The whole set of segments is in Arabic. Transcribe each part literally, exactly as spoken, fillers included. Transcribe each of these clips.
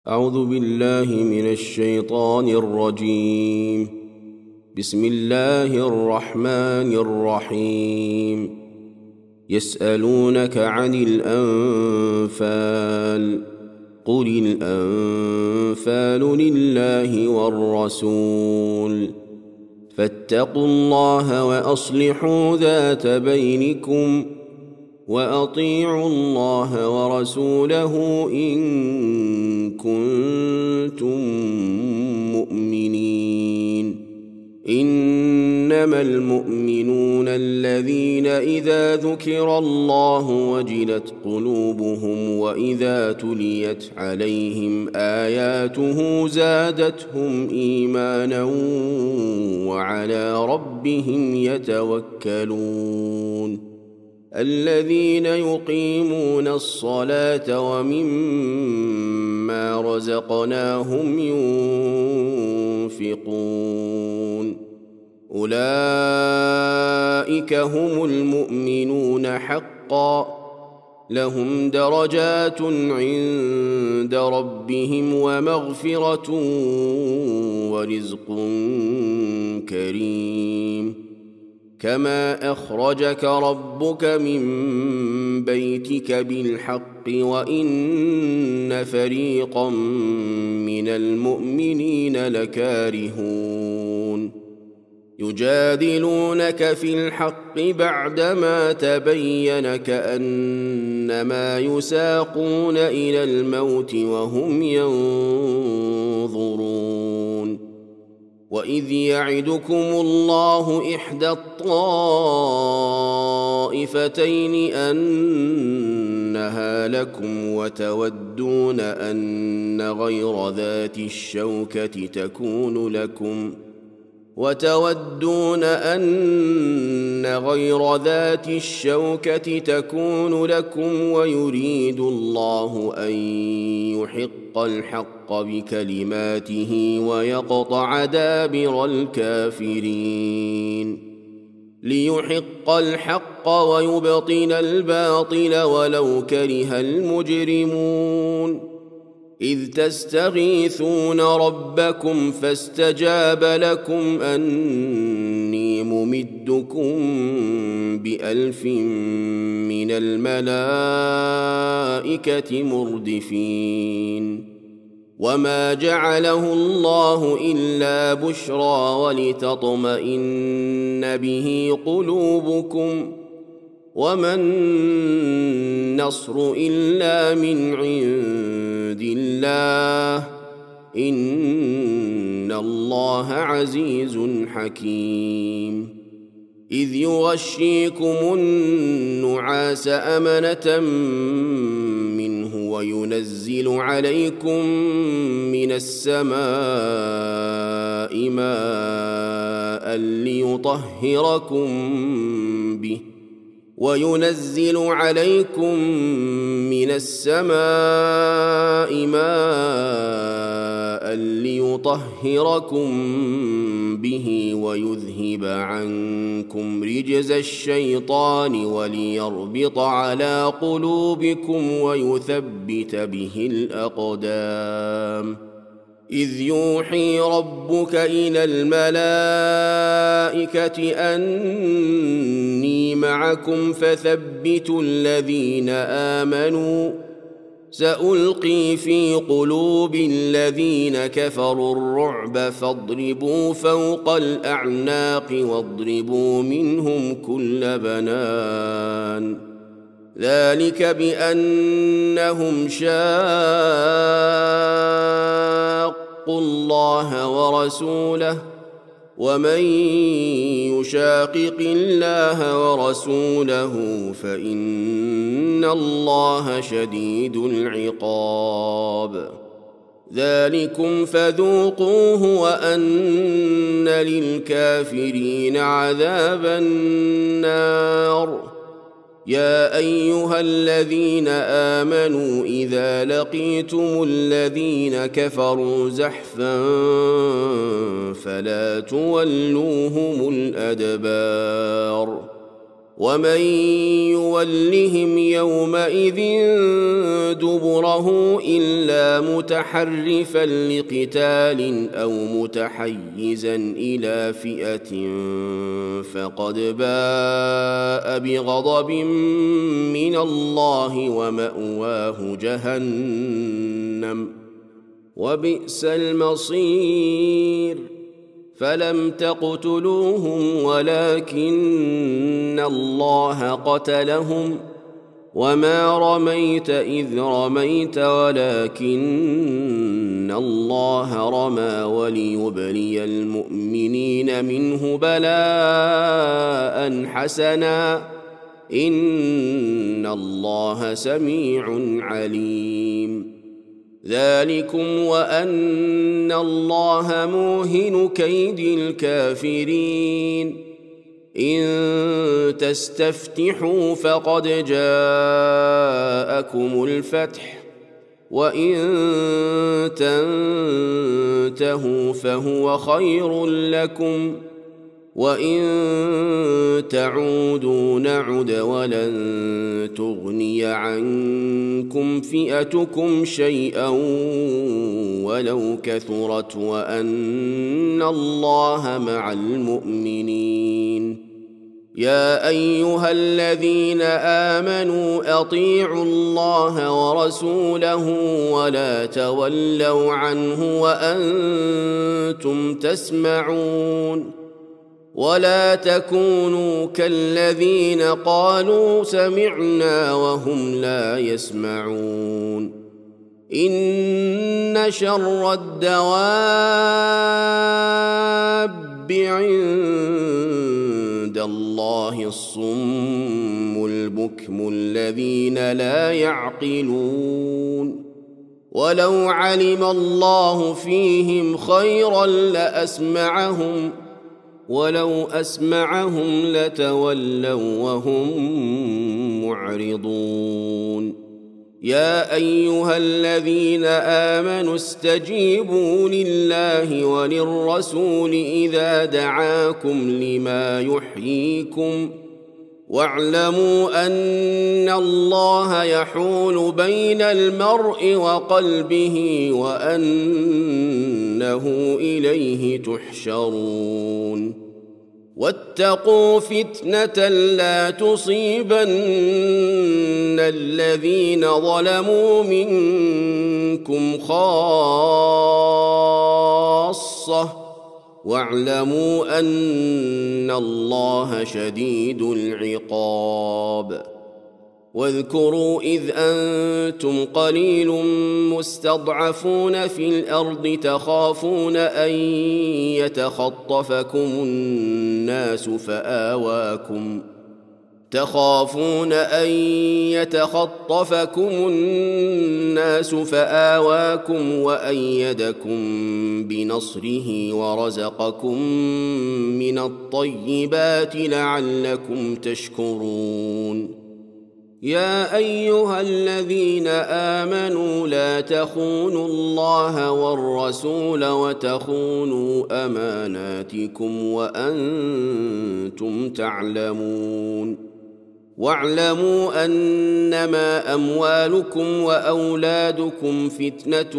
أعوذ بالله من الشيطان الرجيم. بسم الله الرحمن الرحيم. يسألونك عن الأنفال قل الأنفال لله والرسول فاتقوا الله وأصلحوا ذات بينكم وأطيعوا الله ورسوله إن كنتم مؤمنين. إنما المؤمنون الذين إذا ذكر الله وجلت قلوبهم وإذا تليت عليهم آياته زادتهم إيمانا وعلى ربهم يتوكلون. الذين يقيمون الصلاة ومما رزقناهم ينفقون أولئك هم المؤمنون حقا لهم درجات عند ربهم ومغفرة ورزق كريم. كما أخرجك ربك من بيتك بالحق وإن فريقا من المؤمنين لكارهون يجادلونك في الحق بعدما تبين كأنما يساقون إلى الموت وهم ينظرون. وإذ يعدكم الله إحدى الطائفتين أنها لكم وتودون أن غير ذات الشوكة تكون لكم وتودون أن غير ذات الشوكة تكون لكم ويريد الله أن يحق الحق بكلماته ويقطع دابر الكافرين. ليحق الحق ويبطل الباطل ولو كره المجرمون. إذ تستغيثون ربكم فاستجاب لكم أني ممدكم بألف من الملائكة مردفين. وما جعله الله إلا بشرى ولتطمئن به قلوبكم وما النصر إلا من عند الله إن الله عزيز حكيم. إذ يغشيكم النعاس أمنة منه وينزل عليكم من السماء ماء ليطهركم به وينزل عليكم من السماء ماء ليطهركم به ويذهب عنكم رجز الشيطان وليربط على قلوبكم ويثبت به الأقدام. إذ يوحي ربك إلى الملائكة أني معكم فثبتوا الذين آمنوا سألقي في قلوب الذين كفروا الرعب فاضربوا فوق الأعناق واضربوا منهم كل بنان. ذلك بأنهم شاقوا الله ورسوله ومن يشاقق الله ورسوله فإن الله شديد العقاب. ذلكم فذوقوه وأن للكافرين عذاب النار. يا أيها الذين آمنوا إذا لقيتم الذين كفروا زحفا فلا تولوهم الأدبار ومن يولهم يومئذ دبره إلا متحرفا لقتال أو متحيزا إلى فئة فقد باء بغضب من الله ومأواه جهنم وبئس المصير فلم تقتلوهم ولكن الله قتلهم وما رميت إذ رميت ولكن الله رمى وليبلي المؤمنين منه بلاء حسنا إن الله سميع عليم ذلكم وأن الله موهن كيد الكافرين إن تستفتحوا فقد جاءكم الفتح وإن تنتهوا فهو خير لكم وإن تعودوا نعد ولن تغني عنكم فئتكم شيئا ولو كثرت وأن الله مع المؤمنين يا أيها الذين آمنوا أطيعوا الله ورسوله ولا تولوا عنه وأنتم تسمعون ولا تكونوا كالذين قالوا سمعنا وهم لا يسمعون إن شر الدواب عند الله الصم البكم الذين لا يعقلون ولو علم الله فيهم خيرا لأسمعهم ولو أسمعهم لتولوا وهم معرضون يا أيها الذين آمنوا استجيبوا لله وللرسول إذا دعاكم لما يحييكم واعلموا أن الله يحول بين المرء وقلبه وأنه إليه تحشرون واتقوا فتنة لا تصيبن الذين ظلموا منكم خاصة واعلموا أن الله شديد العقاب واذكروا إذ أنتم قليل مستضعفون في الأرض تخافون أن يتخطفكم الناس فآواكم تخافون أن يتخطفكم الناس فآواكم وأيدكم بنصره ورزقكم من الطيبات لعلكم تشكرون يا أيها الذين آمنوا لا تخونوا الله والرسول وتخونوا أماناتكم وأنتم تعلمون واعلموا أنما أموالكم وأولادكم فتنة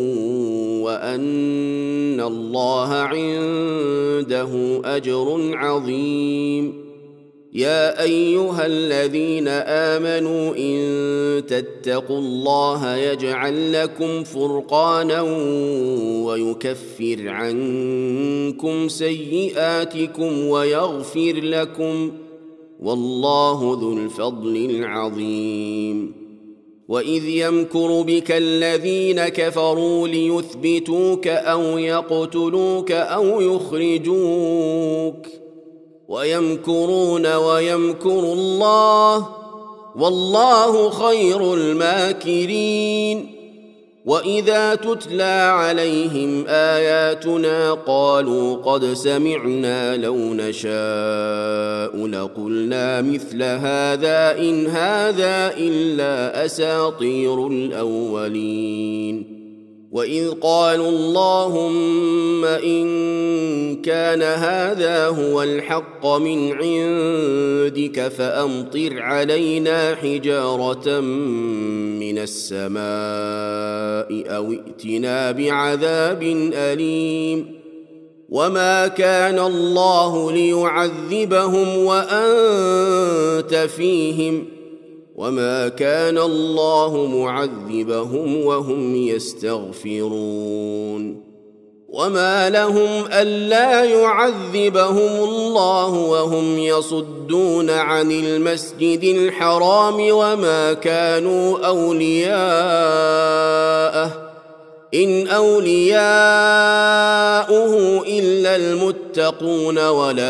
وأن الله عنده أجر عظيم يا أيها الذين آمنوا إن تتقوا الله يجعل لكم فرقانا ويكفر عنكم سيئاتكم ويغفر لكم والله ذو الفضل العظيم وإذ يمكر بك الذين كفروا ليثبتوك أو يقتلوك أو يخرجوك ويمكرون ويمكر الله والله خير الماكرين وإذا تتلى عليهم آياتنا قالوا قد سمعنا لو نشاء لقلنا مثل هذا إن هذا إلا أساطير الأولين وإذ قالوا اللهم إن كان هذا هو الحق من عندك فأمطر علينا حجارة من السماء أو ائتنا بعذاب أليم وما كان الله ليعذبهم وأنت فيهم وما كان الله معذبهم وهم يستغفرون وما لهم ألا يعذبهم الله وهم يصدون عن المسجد الحرام وما كانوا أولياءه إن أولياؤه إلا المتقون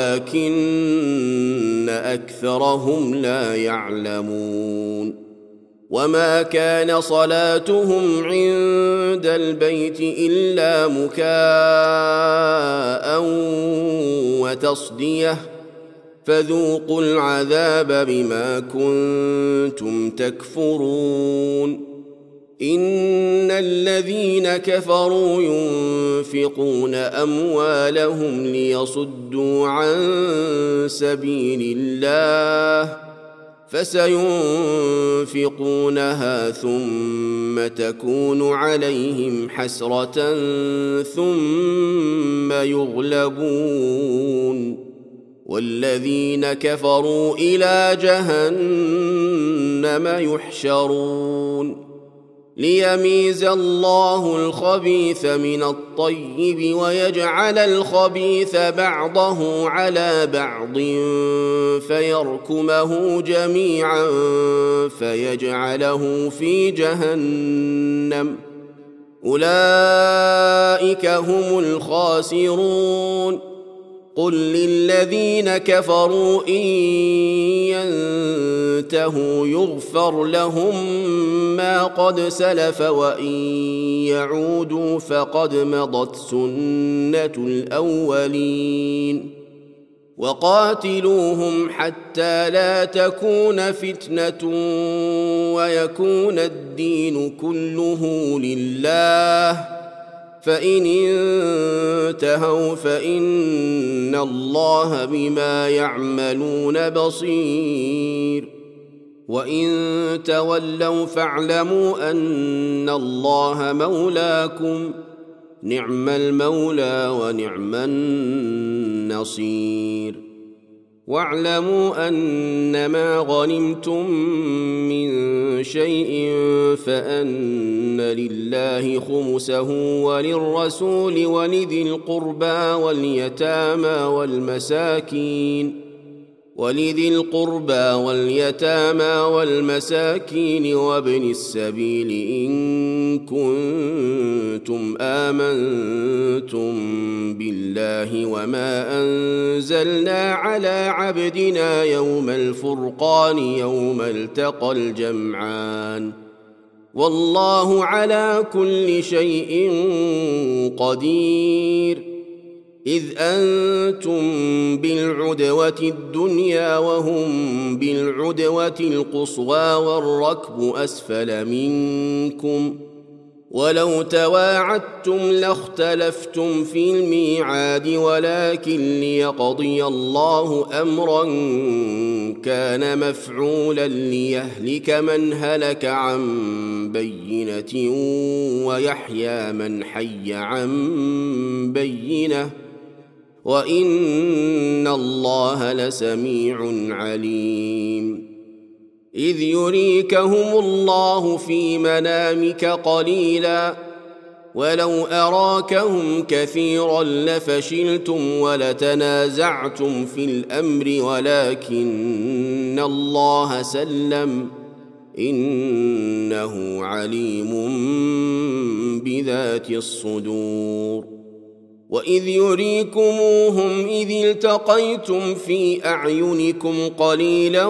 ولكن أكثرهم لا يعلمون وما كان صلاتهم عند البيت إلا مكاء وتصدية فذوقوا العذاب بما كنتم تكفرون إن الذين كفروا ينفقون أموالهم ليصدوا عن سبيل الله فسينفقونها ثم تكون عليهم حسرة ثم يغلبون والذين كفروا إلى جهنم يحشرون ليميز الله الخبيث من الطيب ويجعل الخبيث بعضه على بعض فيركمه جميعا فيجعله في جهنم أولئك هم الخاسرون قل للذين كفروا إن ينتهوا يغفر لهم ما قد سلف وإن يعودوا فقد مضت سنة الأولين وقاتلوهم حتى لا تكون فتنة ويكون الدين كله لله فإن انتهوا فإن الله بما يعملون بصير وإن تولوا فاعلموا أن الله مولاكم نعم المولى ونعم النصير واعلموا أنما غنمتم من شيء فأن لله خمسه وللرسول ولذي القربى واليتامى والمساكين ولذي القربى واليتامى والمساكين وابن السبيل إن كنتم آمنتم بالله وما أنزلنا على عبدنا يوم الفرقان يوم التقى الجمعان والله على كل شيء قدير إذ أنتم بالعدوة الدنيا وهم بالعدوة القصوى والركب أسفل منكم ولو تواعدتم لاختلفتم في الميعاد ولكن ليقضي الله أمرا كان مفعولا ليهلك من هلك عن بينة ويحيى من حي عن بينة وإن الله لسميع عليم إذ يريكهم الله في منامك قليلا ولو أراكهم كثيرا لفشلتم ولتنازعتم في الأمر ولكن الله سلم إنه عليم بذات الصدور وإذ يريكموهم إذ التقيتم في أعينكم قليلا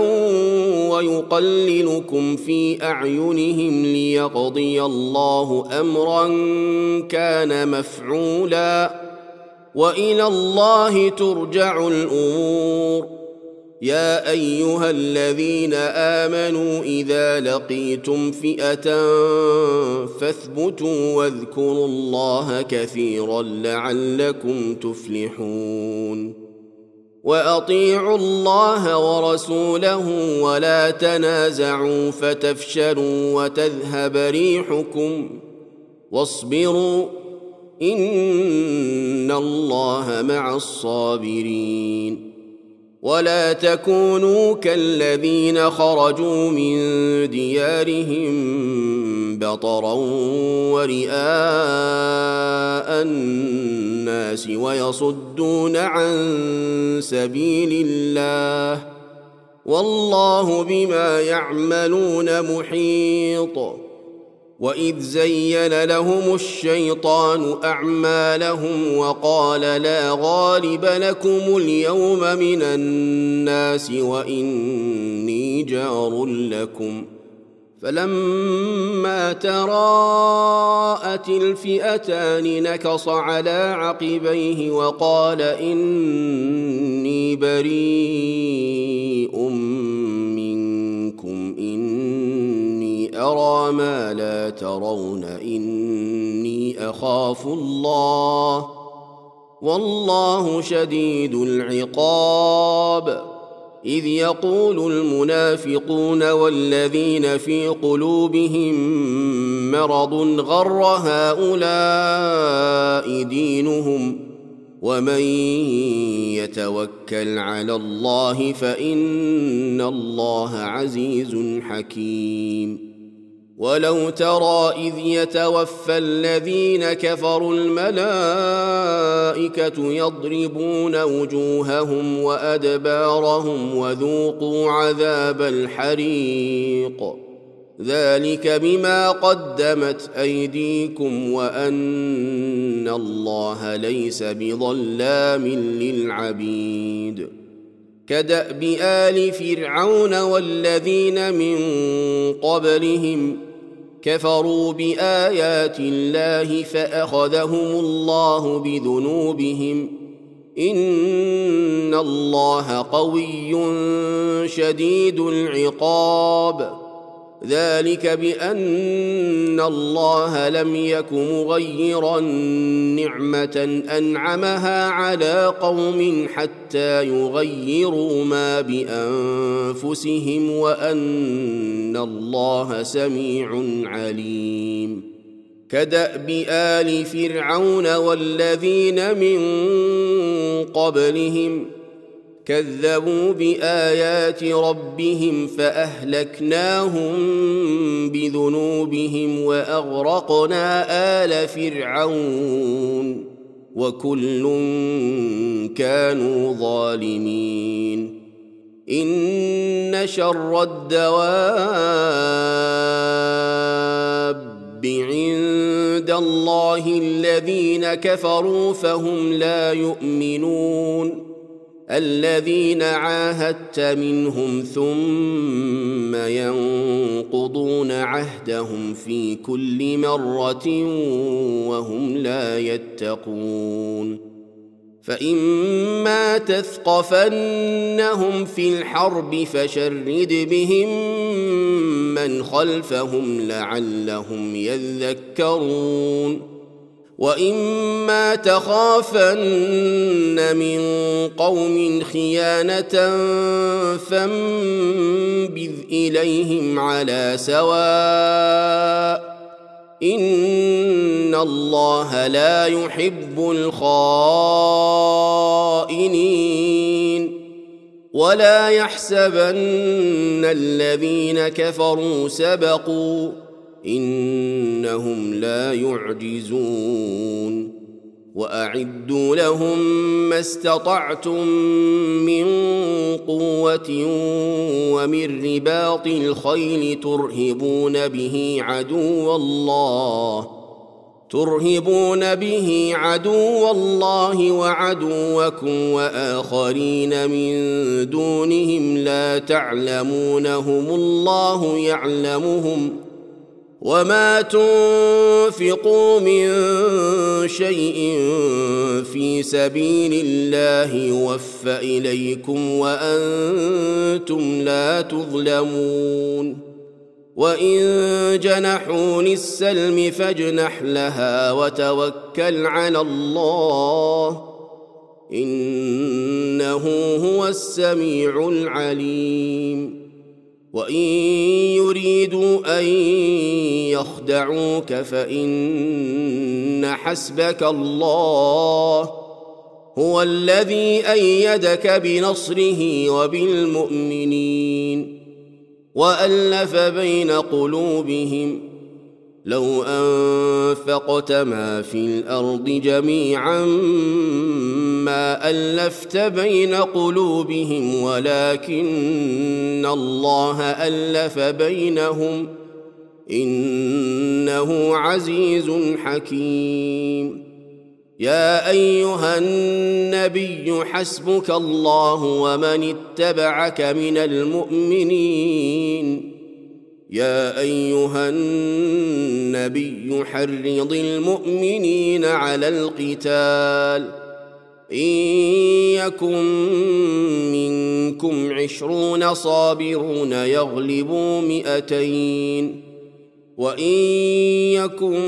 ويقللكم في أعينهم ليقضي الله أمرا كان مفعولا وإلى الله ترجع الأمور يا أيها الذين آمنوا إذا لقيتم فئة فاثبتوا واذكروا الله كثيرا لعلكم تفلحون وأطيعوا الله ورسوله ولا تنازعوا فتفشلوا وتذهب ريحكم واصبروا إن الله مع الصابرين ولا تكونوا كالذين خرجوا من ديارهم بطرا ورئاء الناس ويصدون عن سبيل الله والله بما يعملون محيط وإذ زين لهم الشيطان أعمالهم وقال لا غالب لكم اليوم من الناس وإني جار لكم فلما تراءت الفئتان نكص على عقبيه وقال إني بريء منكم إني أرى ما لا ترون إني أخاف الله والله شديد العقاب إذ يقول المنافقون والذين في قلوبهم مرض غر هؤلاء دينهم ومن يتوكل على الله فإن الله عزيز حكيم ولو ترى إذ يتوفى الذين كفروا الملائكة يضربون وجوههم وأدبارهم وذوقوا عذاب الحريق ذلك بما قدمت أيديكم وأن الله ليس بظلام للعبيد كدأب آل فرعون والذين من قبلهم كفروا بآيات الله فأخذهم الله بذنوبهم إن الله قوي شديد العقاب ذلك بأن الله لم يك مغيرا نعمة أنعمها على قوم حتى يغيروا ما بأنفسهم وأن الله سميع عليم كدأب آل فرعون والذين من قبلهم كذبوا بآيات ربهم فأهلكناهم بذنوبهم وأغرقنا آل فرعون وكل كانوا ظالمين إن شر الدواب عند الله الذين كفروا فهم لا يؤمنون الذين عاهدت منهم ثم ينقضون عهدهم في كل مرة وهم لا يتقون فإما تثقفنهم في الحرب فشرد بهم من خلفهم لعلهم يذكرون وإما تخافن من قوم خيانة فانبذ إليهم على سواء إن الله لا يحب الخائنين ولا يحسبن الذين كفروا سبقوا إنهم لا يعجزون وأعدوا لهم ما استطعتم من قوة ومن رباط الخيل ترهبون به عدو الله ترهبون به عدو الله وعدوكم وآخرين من دونهم لا تعلمونهم الله يعلمهم وما تنفقوا من شيء في سبيل الله يوفى إليكم وأنتم لا تظلمون وإن جنحوا للسلم فاجنح لها وتوكل على الله إنه هو السميع العليم وإن يريدوا أن يخدعوك فإن حسبك الله هو الذي أيدك بنصره وبالمؤمنين وألف بين قلوبهم لو أنفقت ما في الأرض جميعا ما ألفت بين قلوبهم ولكن الله ألف بينهم إنه عزيز حكيم يا أيها النبي حسبك الله ومن اتبعك من المؤمنين يا أيها النبي حرض المؤمنين على القتال إن يكن منكم عشرون صابرون يغلبوا مئتين وإن يكن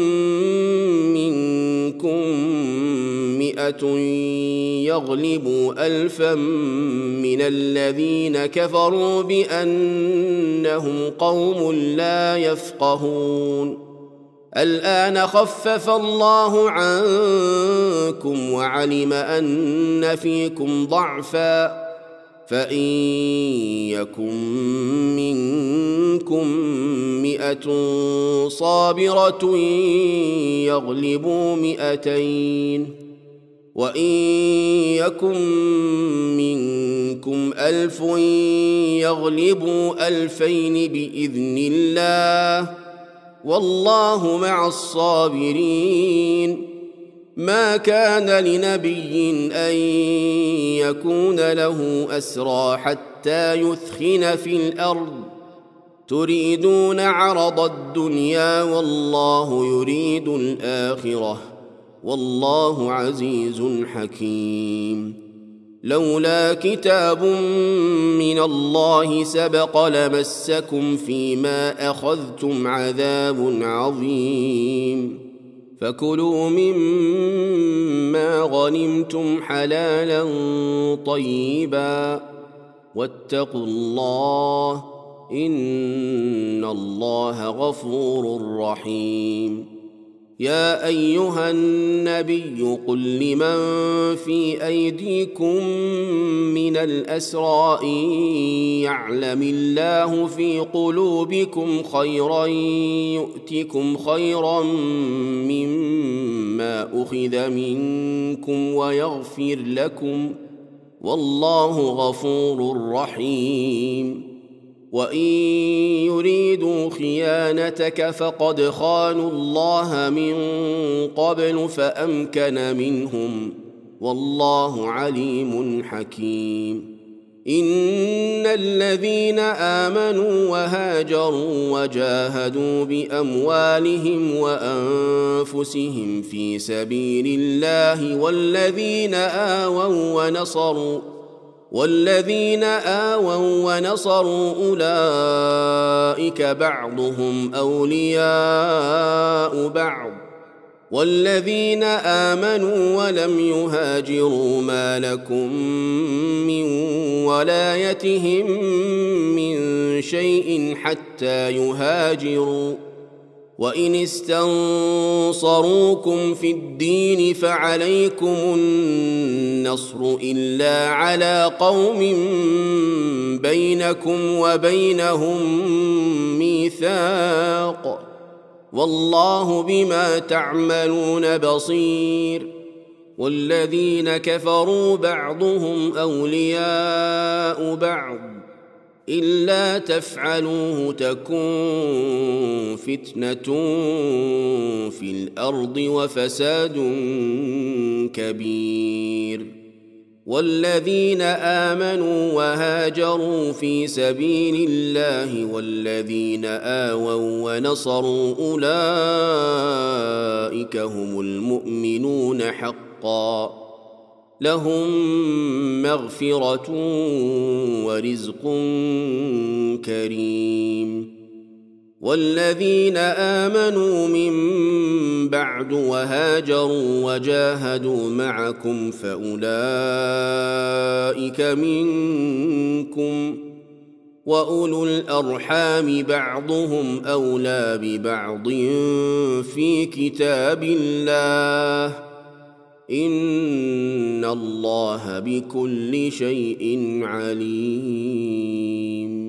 منكم مئة يغلبوا ألفا من الذين كفروا بأنهم قوم لا يفقهون الآن خفف الله عنكم وعلم أن فيكم ضعفا فإن يكن منكم مئة صابرة يغلبوا مئتين وإن يكن منكم ألف يغلبوا ألفين بإذن الله والله مع الصابرين ما كان لنبي أن يكون له أسرى حتى يثخن في الأرض تريدون عرض الدنيا والله يريد الآخرة والله عزيز حكيم لولا كتاب من الله سبق لمسكم فيما أخذتم عذاب عظيم فكلوا مما غنمتم حلالا طيبا واتقوا الله إن الله غفور رحيم يا أيها النبي قل لمن في أيديكم من الأسرى إن يعلم الله في قلوبكم خيرا يؤتكم خيرا مما أخذ منكم ويغفر لكم والله غفور رحيم وإن يريدوا خيانتك فقد خانوا الله من قبل فأمكن منهم والله عليم حكيم إن الذين آمنوا وهاجروا وجاهدوا بأموالهم وأنفسهم في سبيل الله والذين آووا ونصروا والذين آووا ونصروا أولئك بعضهم أولياء بعض والذين آمنوا ولم يهاجروا ما لكم من ولايتهم من شيء حتى يهاجروا وإن استنصروكم في الدين فعليكم النصر إلا على قوم بينكم وبينهم ميثاق والله بما تعملون بصير والذين كفروا بعضهم أولياء بعض إلا تفعلوه تكن فتنة في الأرض وفساد كبير والذين آمنوا وهاجروا في سبيل الله والذين آووا ونصروا أولئك هم المؤمنون حقا لهم مغفرة ورزق كريم. والذين آمنوا من بعد وهاجروا وجاهدوا معكم فأولئك منكم وأولو الأرحام بعضهم أولى ببعض في كتاب الله إن الله بكل شيء عليم.